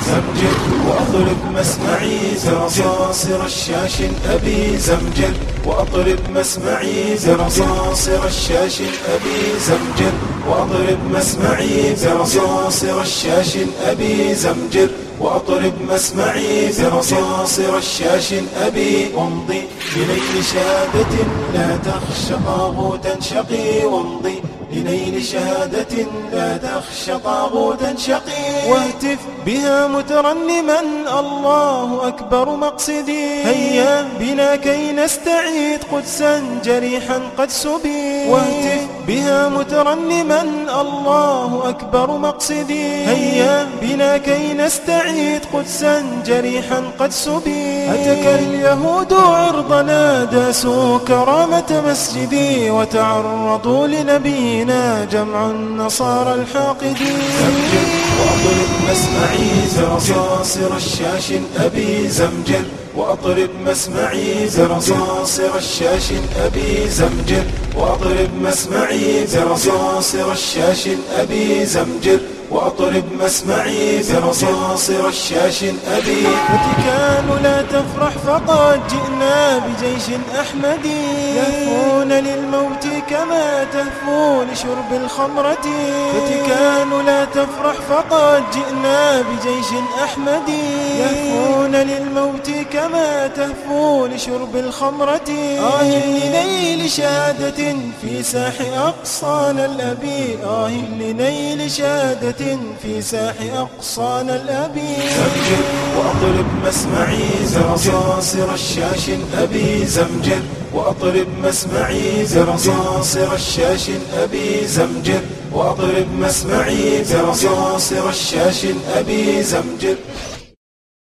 زمجر وأطرب مسمعي زرصاصر الشاش أبي زمجر وأطرب مسمعي زرصاصر الشاش أبي زمجر وأطرب مسمعي زرصاصر الشاش أبي زمجر وأطرب مسمعي زرصاصر الشاش أبي وامضي لنيل شهادة لا تخشى طاغوتا شقي وامضي لنيل شهادة لا تخشى طاغوتا شقي واهتف بها مترنما الله أكبر مقصدي هيا بنا كي نستعيد قدسا جريحا قد سبي واهتف بها مترنما الله أكبر مقصدي هيا بنا كي نستعيد قدسا جريحا قد سبي هتك اليهود عرضنا داسوا كرامة مسجدي وتعرضوا لنبينا جمع النصارى الحاقدين زمجر وأطرب مسمعي زرصاصر الشاش أبي زمجر وأطرب مسمعي زرصاصر الشاش أبي زمجر وأطرب مسمعي زرصاصر الشاش أبي زمجر وأطرب مسمعي زرصاصر الشاش أبي فتكان لا تفرح فقد جئنا بجيش أحمدي يهفون للموت كما تهفو لشرب الخمرة فتكان لا تفرح فقد جئنا بجيش أحمدي يهفون للموت كما تهفو لشرب الخمرة لنيل شهادة في ساح أقصانا الأبي لنيل شهادة في ساح أقصانا الأبي زمجر وأطرب مسمعي زرصاصر الشاش أبي زمجر وأطرب مسمعي زرصاصر الشاش أبي زمجر وأطرب مسمعي زرصاصر الشاش أبي زمجر